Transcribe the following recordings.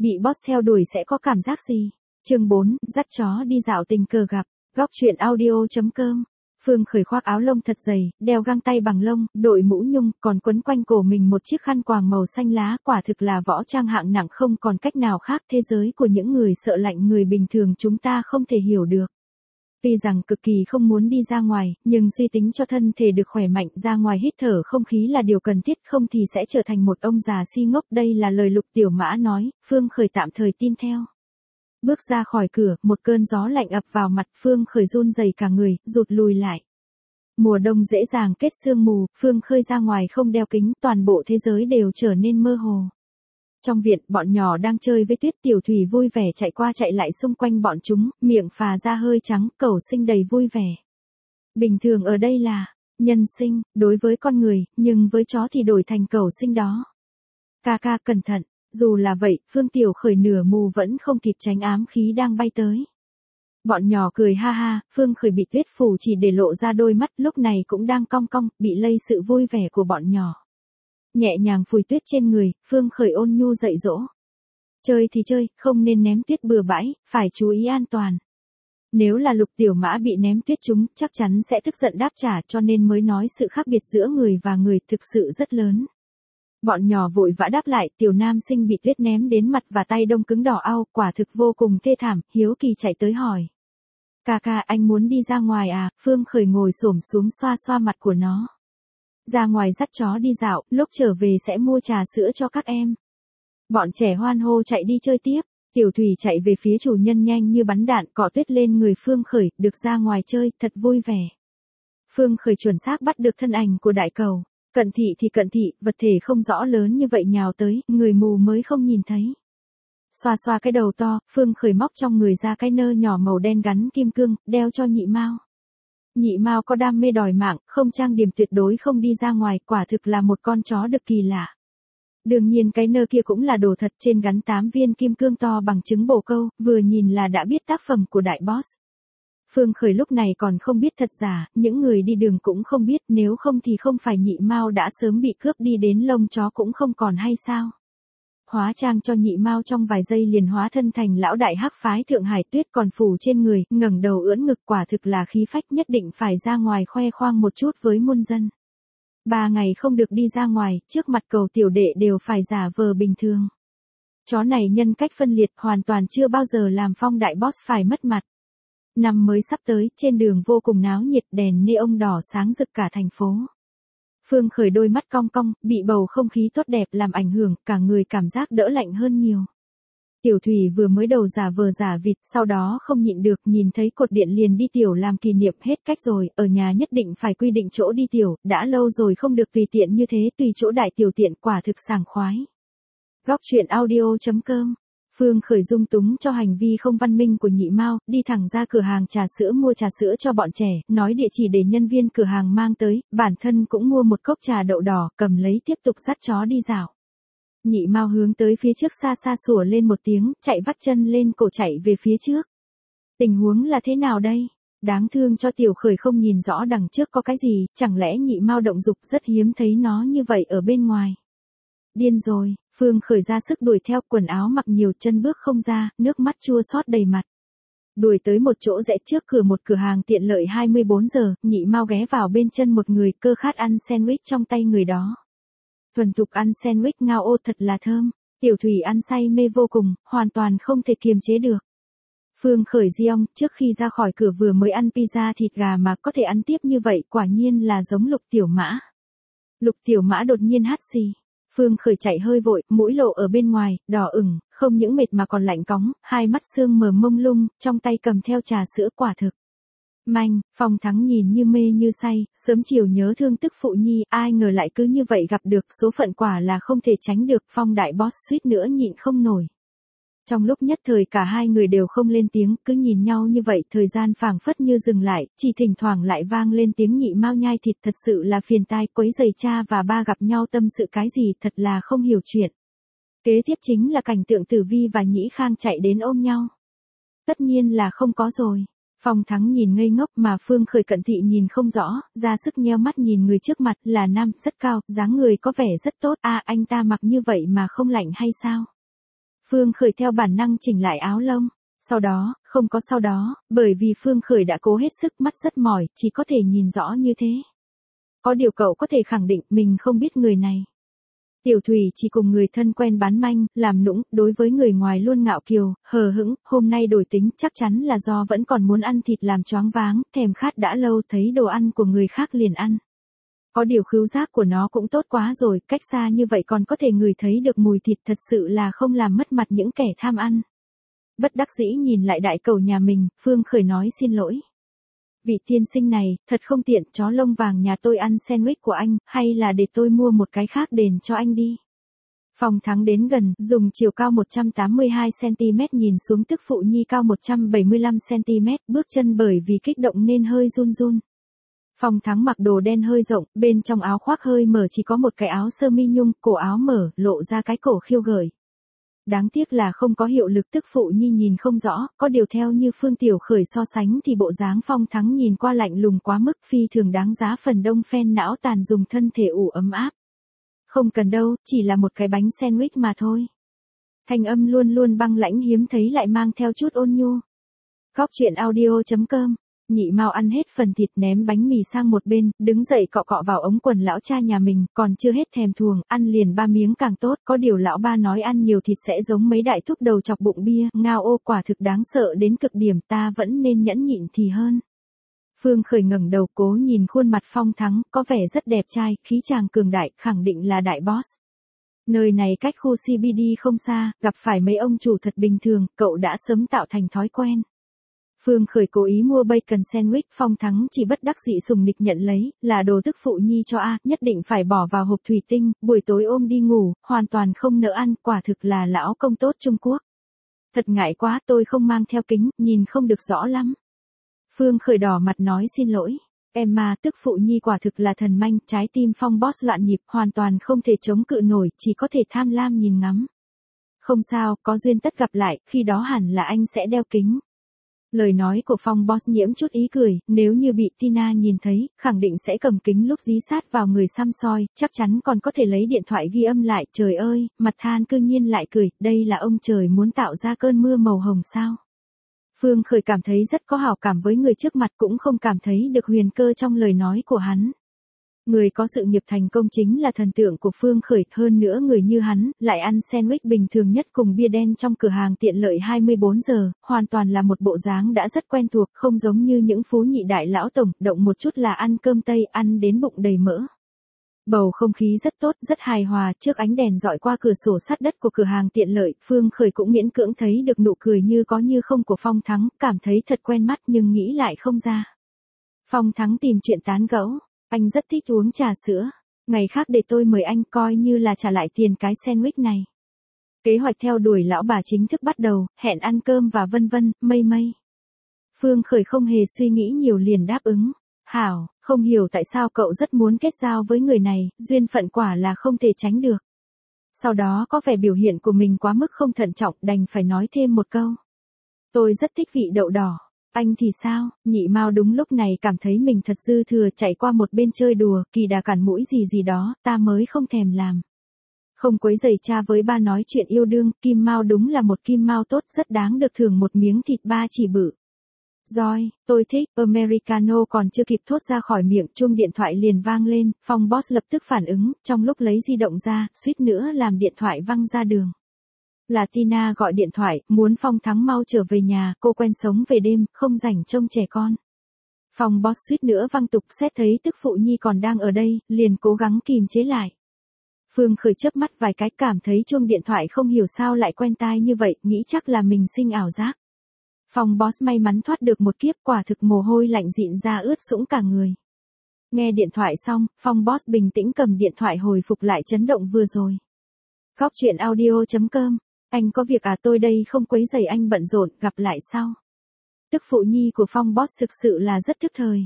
Bị boss theo đuổi sẽ có cảm giác gì? Chương 4, dắt chó đi dạo tình cờ gặp. Góc truyện audio.com. Phương Khởi khoác áo lông thật dày, đeo găng tay bằng lông, đội mũ nhung, còn quấn quanh cổ mình một chiếc khăn quàng màu xanh lá, quả thực là võ trang hạng nặng không còn cách nào khác. Thế giới của những người sợ lạnh người bình thường chúng ta không thể hiểu được. Tuy rằng cực kỳ không muốn đi ra ngoài, nhưng suy tính cho thân thể được khỏe mạnh, ra ngoài hít thở không khí là điều cần thiết, không thì sẽ trở thành một ông già si ngốc. Đây là lời Lục Tiểu Mã nói, Phương Khởi tạm thời tin theo. Bước ra khỏi cửa, một cơn gió lạnh ập vào mặt, Phương Khởi run rẩy cả người, rụt lùi lại. Mùa đông dễ dàng kết sương mù, Phương Khởi ra ngoài không đeo kính, toàn bộ thế giới đều trở nên mơ hồ. Trong viện, bọn nhỏ đang chơi với tuyết, Tiểu Thủy vui vẻ chạy qua chạy lại xung quanh bọn chúng, miệng phà ra hơi trắng, cẩu sinh đầy vui vẻ. Bình thường ở đây là nhân sinh, đối với con người, nhưng với chó thì đổi thành cẩu sinh đó. Ca ca cẩn thận. Dù là vậy, Phương Tiểu Khởi nửa mù vẫn không kịp tránh ám khí đang bay tới. Bọn nhỏ cười ha ha, Phương Khởi bị tuyết phủ chỉ để lộ ra đôi mắt, lúc này cũng đang cong cong, bị lây sự vui vẻ của bọn nhỏ. Nhẹ nhàng phủi tuyết trên người, Phương Khởi ôn nhu dạy dỗ. Chơi thì chơi, không nên ném tuyết bừa bãi, phải chú ý an toàn. Nếu là Lục Tiểu Mã bị ném tuyết chúng, chắc chắn sẽ tức giận đáp trả, cho nên mới nói sự khác biệt giữa người và người thực sự rất lớn. Bọn nhỏ vội vã đáp lại, tiểu nam sinh bị tuyết ném đến mặt và tay đông cứng đỏ au, quả thực vô cùng thê thảm, hiếu kỳ chạy tới hỏi. Ca ca, anh muốn đi ra ngoài à? Phương Khởi ngồi xổm xuống xoa xoa mặt của nó. Ra ngoài dắt chó đi dạo, lúc trở về sẽ mua trà sữa cho các em. Bọn trẻ hoan hô chạy đi chơi tiếp, Tiểu Thủy chạy về phía chủ nhân nhanh như bắn đạn, cọ tuyết lên người Phương Khởi, được ra ngoài chơi, thật vui vẻ. Phương Khởi chuẩn xác bắt được thân ảnh của đại cầu. Cận thị thì cận thị, vật thể không rõ lớn như vậy nhào tới, người mù mới không nhìn thấy. Xoa xoa cái đầu to, Phương Khởi móc trong người ra cái nơ nhỏ màu đen gắn kim cương, đeo cho Nhị Mao. Nhị Mao có đam mê đòi mạng, không trang điểm tuyệt đối không đi ra ngoài, quả thực là một con chó được kỳ lạ. Đương nhiên cái nơ kia cũng là đồ thật, trên gắn 8 viên kim cương to bằng trứng bồ câu, vừa nhìn là đã biết tác phẩm của đại boss. Phương Khởi lúc này còn không biết thật giả, những người đi đường cũng không biết, nếu không thì không phải Nhị Mao đã sớm bị cướp đi đến lông chó cũng không còn hay sao. Hóa trang cho Nhị Mao trong vài giây liền hóa thân thành lão đại hắc phái Thượng Hải, tuyết còn phủ trên người, ngẩng đầu ưỡn ngực, quả thực là khí phách, nhất định phải ra ngoài khoe khoang một chút với muôn dân. 3 ngày không được đi ra ngoài, trước mặt cầu tiểu đệ đều phải giả vờ bình thường. Chó này nhân cách phân liệt, hoàn toàn chưa bao giờ làm Phong đại boss phải mất mặt. Năm mới sắp tới, trên đường vô cùng náo nhiệt, đèn neon đỏ sáng rực cả thành phố. Phương Khởi đôi mắt cong cong, bị bầu không khí tốt đẹp làm ảnh hưởng, cả người cảm giác đỡ lạnh hơn nhiều. Tiểu Thủy vừa mới đầu giả vờ giả vịt, sau đó không nhịn được, nhìn thấy cột điện liền đi tiểu làm kỷ niệm, hết cách rồi, ở nhà nhất định phải quy định chỗ đi tiểu, đã lâu rồi không được tùy tiện như thế, tùy chỗ đại tiểu tiện, quả thực sảng khoái. Góc truyện audio.com. Phương Khởi dung túng cho hành vi không văn minh của Nhị Mao, đi thẳng ra cửa hàng trà sữa mua trà sữa cho bọn trẻ, nói địa chỉ để nhân viên cửa hàng mang tới, bản thân cũng mua một cốc trà đậu đỏ, cầm lấy tiếp tục dắt chó đi dạo. Nhị Mao hướng tới phía trước xa xa sủa lên một tiếng, chạy vắt chân lên cổ chạy về phía trước. Tình huống là thế nào đây? Đáng thương cho Tiểu Khởi không nhìn rõ đằng trước có cái gì, chẳng lẽ Nhị Mao động dục, rất hiếm thấy nó như vậy ở bên ngoài. Điên rồi, Phương Khởi ra sức đuổi theo, quần áo mặc nhiều, chân bước không ra, nước mắt chua xót đầy mặt. Đuổi tới một chỗ rẽ trước cửa một cửa hàng tiện lợi 24 giờ, Nhị Mao ghé vào bên chân một người, cơ khát ăn sandwich trong tay người đó. Thuần thục ăn sandwich ngao ô thật là thơm, Tiểu Thủy ăn say mê vô cùng, hoàn toàn không thể kiềm chế được. Phương Khởi giong, trước khi ra khỏi cửa vừa mới ăn pizza thịt gà mà có thể ăn tiếp như vậy, quả nhiên là giống Lục Tiểu Mã. Lục Tiểu Mã đột nhiên hắt xì. Phương Khởi chạy hơi vội, mũi lộ ở bên ngoài, đỏ ửng, không những mệt mà còn lạnh cóng, hai mắt sương mờ mông lung, trong tay cầm theo trà sữa, quả thực. Manh, Phong Thắng nhìn như mê như say, sớm chiều nhớ thương tức phụ nhi, ai ngờ lại cứ như vậy gặp được, số phận quả là không thể tránh được, Phong đại boss suýt nữa nhịn không nổi. Trong lúc nhất thời cả hai người đều không lên tiếng, cứ nhìn nhau như vậy, thời gian phảng phất như dừng lại, chỉ thỉnh thoảng lại vang lên tiếng Nhị Mao nhai thịt, thật sự là phiền tai, quấy rầy cha và ba gặp nhau tâm sự cái gì, thật là không hiểu chuyện. Kế tiếp chính là cảnh tượng Tử Vi và Nhĩ Khang chạy đến ôm nhau. Tất nhiên là không có rồi. Phong Thắng nhìn ngây ngốc mà Phương Khởi cận thị nhìn không rõ, ra sức nheo mắt nhìn người trước mặt, là nam, rất cao, dáng người có vẻ rất tốt, anh ta mặc như vậy mà không lạnh hay sao? Phương Khởi theo bản năng chỉnh lại áo lông. Không có sau đó, bởi vì Phương Khởi đã cố hết sức, mắt rất mỏi, chỉ có thể nhìn rõ như thế. Có điều cậu có thể khẳng định mình không biết người này. Tiểu Thủy chỉ cùng người thân quen bán manh, làm nũng, đối với người ngoài luôn ngạo kiều, hờ hững, hôm nay đổi tính chắc chắn là do vẫn còn muốn ăn thịt làm choáng váng, thèm khát đã lâu thấy đồ ăn của người khác liền ăn. Có điều khứu giác của nó cũng tốt quá rồi, cách xa như vậy còn có thể ngửi thấy được mùi thịt, thật sự là không làm mất mặt những kẻ tham ăn. Bất đắc dĩ nhìn lại đại cầu nhà mình, Phương Khởi nói xin lỗi. Vị tiên sinh này, thật không tiện, chó lông vàng nhà tôi ăn sandwich của anh, hay là để tôi mua một cái khác đền cho anh đi. Phong Thắng đến gần, dùng chiều cao 182cm nhìn xuống tức phụ nhi cao 175cm, bước chân bởi vì kích động nên hơi run run. Phong Thắng mặc đồ đen hơi rộng, bên trong áo khoác hơi mở chỉ có một cái áo sơ mi nhung, cổ áo mở, lộ ra cái cổ khiêu gợi. Đáng tiếc là không có hiệu lực, tức phụ nhi nhìn không rõ, có điều theo như Phương Tiểu Khởi so sánh thì bộ dáng Phong Thắng nhìn qua lạnh lùng quá mức, phi thường đáng giá phần đông fan não tàn dùng thân thể ủ ấm áp. Không cần đâu, chỉ là một cái bánh sandwich mà thôi. Thanh âm luôn luôn băng lãnh hiếm thấy lại mang theo chút ôn nhu. Góc truyện audio.com. Nhị Mao ăn hết phần thịt ném bánh mì sang một bên, đứng dậy cọ cọ vào ống quần lão cha nhà mình, còn chưa hết thèm thuồng, ăn liền 3 miếng càng tốt, có điều lão ba nói ăn nhiều thịt sẽ giống mấy đại thúc đầu chọc bụng bia, ngao ô quả thực đáng sợ đến cực điểm, ta vẫn nên nhẫn nhịn thì hơn. Phương Khởi ngẩng đầu cố nhìn khuôn mặt Phong Thắng, có vẻ rất đẹp trai, khí chàng cường đại, khẳng định là đại boss. Nơi này cách khu CBD không xa, gặp phải mấy ông chủ thật bình thường, cậu đã sớm tạo thành thói quen. Phương Khởi cố ý mua bacon sandwich, Phong Thắng chỉ bất đắc dĩ sùng nịch nhận lấy, là đồ tức phụ nhi cho a, nhất định phải bỏ vào hộp thủy tinh, buổi tối ôm đi ngủ, hoàn toàn không nỡ ăn, quả thực là lão công tốt Trung Quốc. Thật ngại quá, tôi không mang theo kính, nhìn không được rõ lắm. Phương Khởi đỏ mặt nói xin lỗi. Em mà, tức phụ nhi quả thực là thần manh, trái tim Phong boss loạn nhịp, hoàn toàn không thể chống cự nổi, chỉ có thể tham lam nhìn ngắm. Không sao, có duyên tất gặp lại, khi đó hẳn là anh sẽ đeo kính. Lời nói của Phong boss nhiễm chút ý cười, nếu như bị Tina nhìn thấy, khẳng định sẽ cầm kính lúc dí sát vào người xăm soi, chắc chắn còn có thể lấy điện thoại ghi âm lại, trời ơi, mặt than cư nhiên lại cười, đây là ông trời muốn tạo ra cơn mưa màu hồng sao. Phương Khởi cảm thấy rất có hảo cảm với người trước mặt, cũng không cảm thấy được huyền cơ trong lời nói của hắn. Người có sự nghiệp thành công chính là thần tượng của Phương Khởi, hơn nữa người như hắn, lại ăn sandwich bình thường nhất cùng bia đen trong cửa hàng tiện lợi 24 giờ, hoàn toàn là một bộ dáng đã rất quen thuộc, không giống như những phú nhị đại lão tổng, động một chút là ăn cơm Tây, ăn đến bụng đầy mỡ. Bầu không khí rất tốt, rất hài hòa, trước ánh đèn dọi qua cửa sổ sắt đất của cửa hàng tiện lợi, Phương Khởi cũng miễn cưỡng thấy được nụ cười như có như không của Phong Thắng, cảm thấy thật quen mắt nhưng nghĩ lại không ra. Phong Thắng tìm chuyện tán gẫu. Anh rất thích uống trà sữa. Ngày khác để tôi mời anh, coi như là trả lại tiền cái sandwich này. Kế hoạch theo đuổi lão bà chính thức bắt đầu, hẹn ăn cơm và vân vân, mây mây. Phương Khởi không hề suy nghĩ nhiều liền đáp ứng. Hảo, không hiểu tại sao cậu rất muốn kết giao với người này, duyên phận quả là không thể tránh được. Sau đó có vẻ biểu hiện của mình quá mức không thận trọng, đành phải nói thêm một câu. Tôi rất thích vị đậu đỏ. Anh thì sao? Nhị Mao đúng lúc này cảm thấy mình thật dư thừa, chạy qua một bên chơi đùa, kỳ đà cản mũi gì đó, ta mới không thèm làm. Không quấy rầy cha với ba nói chuyện yêu đương, Kim Mao đúng là một Kim Mao tốt, rất đáng được thưởng một miếng thịt ba chỉ bự. Rồi, tôi thích, Americano còn chưa kịp thốt ra khỏi miệng, chuông điện thoại liền vang lên, Phong boss lập tức phản ứng, trong lúc lấy di động ra, suýt nữa làm điện thoại văng ra đường. Là Tina gọi điện thoại, muốn Phong Thắng mau trở về nhà, cô quen sống về đêm, không rảnh trông trẻ con. Phong boss suýt nữa văng tục, xét thấy tức phụ nhi còn đang ở đây, liền cố gắng kìm chế lại. Phương Khởi chớp mắt vài cái, cảm thấy chuông điện thoại không hiểu sao lại quen tai như vậy, nghĩ chắc là mình sinh ảo giác. Phong boss may mắn thoát được một kiếp, quả thực mồ hôi lạnh dịn ra ướt sũng cả người. Nghe điện thoại xong, Phong boss bình tĩnh cầm điện thoại hồi phục lại chấn động vừa rồi. Góc truyện audio.com. Anh có việc à, tôi đây không quấy rầy anh bận rộn, gặp lại sau. Tức phụ nhi của Phong boss thực sự là rất thức thời.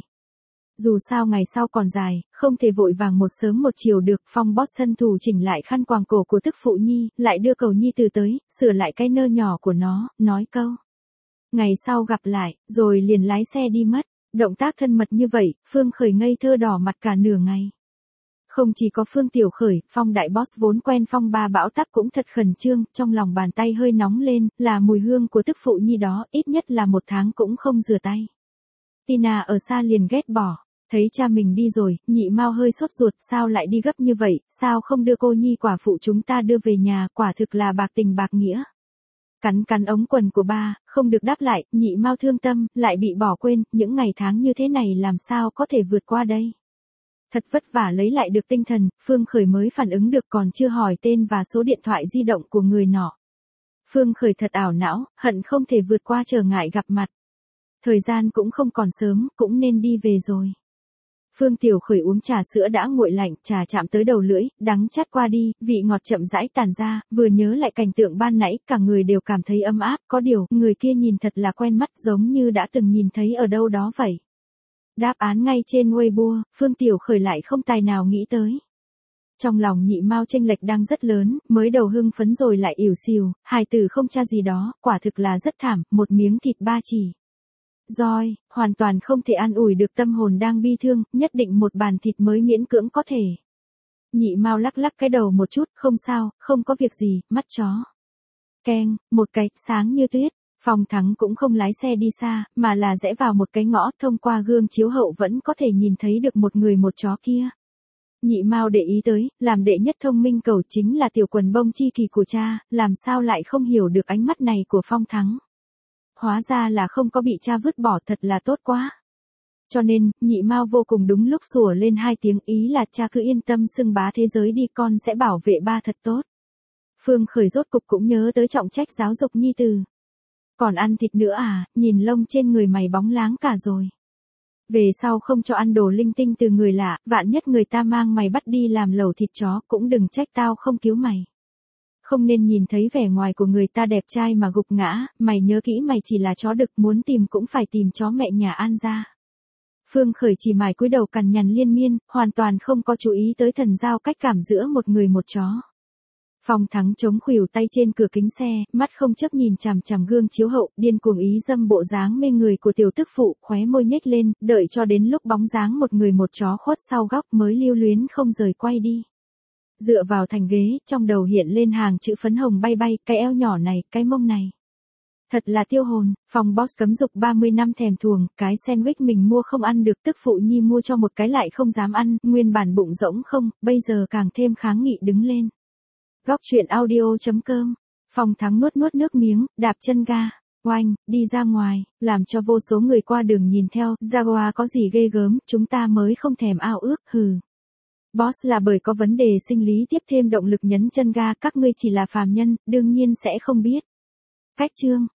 Dù sao ngày sau còn dài, không thể vội vàng một sớm một chiều được, Phong boss thân thủ chỉnh lại khăn quàng cổ của tức phụ nhi, lại đưa cầu nhi từ tới, sửa lại cái nơ nhỏ của nó, nói câu. Ngày sau gặp lại, rồi liền lái xe đi mất. Động tác thân mật như vậy, Phương Khởi ngây thơ đỏ mặt cả nửa ngày. Không chỉ có Phương Tiểu Khởi, Phong đại boss vốn quen phong ba bão táp cũng thật khẩn trương, trong lòng bàn tay hơi nóng lên, là mùi hương của tức phụ nhi đó, ít nhất là 1 tháng cũng không rửa tay. Tina ở xa liền ghét bỏ, thấy cha mình đi rồi, Nhị Mao hơi sốt ruột, sao lại đi gấp như vậy, sao không đưa cô nhi quả phụ chúng ta đưa về nhà, quả thực là bạc tình bạc nghĩa. Cắn cắn ống quần của ba, không được đáp lại, Nhị Mao thương tâm, lại bị bỏ quên, những ngày tháng như thế này làm sao có thể vượt qua đây. Thật vất vả lấy lại được tinh thần, Phương Khởi mới phản ứng được còn chưa hỏi tên và số điện thoại di động của người nọ. Phương Khởi thật ảo não, hận không thể vượt qua trở ngại gặp mặt. Thời gian cũng không còn sớm, cũng nên đi về rồi. Phương Tiểu Khởi uống trà sữa đã nguội lạnh, trà chạm tới đầu lưỡi, đắng chát qua đi, vị ngọt chậm rãi tàn ra, vừa nhớ lại cảnh tượng ban nãy, cả người đều cảm thấy ấm áp, có điều, người kia nhìn thật là quen mắt giống như đã từng nhìn thấy ở đâu đó vậy. Đáp án ngay trên Weibo, Phương Tiểu Khởi lại không tài nào nghĩ tới. Trong lòng Nhị Mao chênh lệch đang rất lớn, mới đầu hưng phấn rồi lại ỉu xìu, hài tử không cha gì đó, quả thực là rất thảm, một miếng thịt ba chỉ. Rồi, hoàn toàn không thể an ủi được tâm hồn đang bi thương, nhất định một bàn thịt mới miễn cưỡng có thể. Nhị Mao lắc lắc cái đầu một chút, không sao, không có việc gì, mắt chó. Keng, một cái, sáng như tuyết. Phong Thắng cũng không lái xe đi xa, mà là rẽ vào một cái ngõ, thông qua gương chiếu hậu vẫn có thể nhìn thấy được một người một chó kia. Nhị Mao để ý tới, làm đệ nhất thông minh cầu chính là tiểu quần bông chi kỳ của cha, làm sao lại không hiểu được ánh mắt này của Phong Thắng. Hóa ra là không có bị cha vứt bỏ, thật là tốt quá. Cho nên, Nhị Mao vô cùng đúng lúc sủa lên 2 tiếng, ý là cha cứ yên tâm xưng bá thế giới đi, con sẽ bảo vệ ba thật tốt. Phương Khởi rốt cục cũng nhớ tới trọng trách giáo dục nhi tử. Còn ăn thịt nữa à, nhìn lông trên người mày bóng láng cả rồi. Về sau không cho ăn đồ linh tinh từ người lạ, vạn nhất người ta mang mày bắt đi làm lẩu thịt chó, cũng đừng trách tao không cứu mày. Không nên nhìn thấy vẻ ngoài của người ta đẹp trai mà gục ngã, mày nhớ kỹ mày chỉ là chó đực, muốn tìm cũng phải tìm chó mẹ nhà An ra. Phương Khởi chỉ mải cúi đầu cằn nhằn liên miên, hoàn toàn không có chú ý tới thần giao cách cảm giữa một người một chó. Phong Thắng chống khuỷu tay trên cửa kính xe, mắt không chấp nhìn chằm chằm gương chiếu hậu, điên cuồng ý dâm bộ dáng mê người của tiểu tức phụ, khóe môi nhếch lên, đợi cho đến lúc bóng dáng một người một chó khuất sau góc mới lưu luyến không rời quay đi. Dựa vào thành ghế, trong đầu hiện lên hàng chữ phấn hồng bay bay, cái eo nhỏ này, cái mông này. Thật là tiêu hồn, Phong boss cấm dục 30 năm thèm thuồng, cái sandwich mình mua không ăn được, tức phụ nhi mua cho một cái lại không dám ăn, nguyên bản bụng rỗng không, bây giờ càng thêm kháng nghị đứng lên. Góc truyện audio.com, Phong Thắng nuốt nuốt nước miếng, đạp chân ga, oanh, đi ra ngoài, làm cho vô số người qua đường nhìn theo, Jaguar có gì ghê gớm, chúng ta mới không thèm ao ước, hừ. Boss là bởi có vấn đề sinh lý tiếp thêm động lực nhấn chân ga, các ngươi chỉ là phàm nhân, đương nhiên sẽ không biết. Cách chương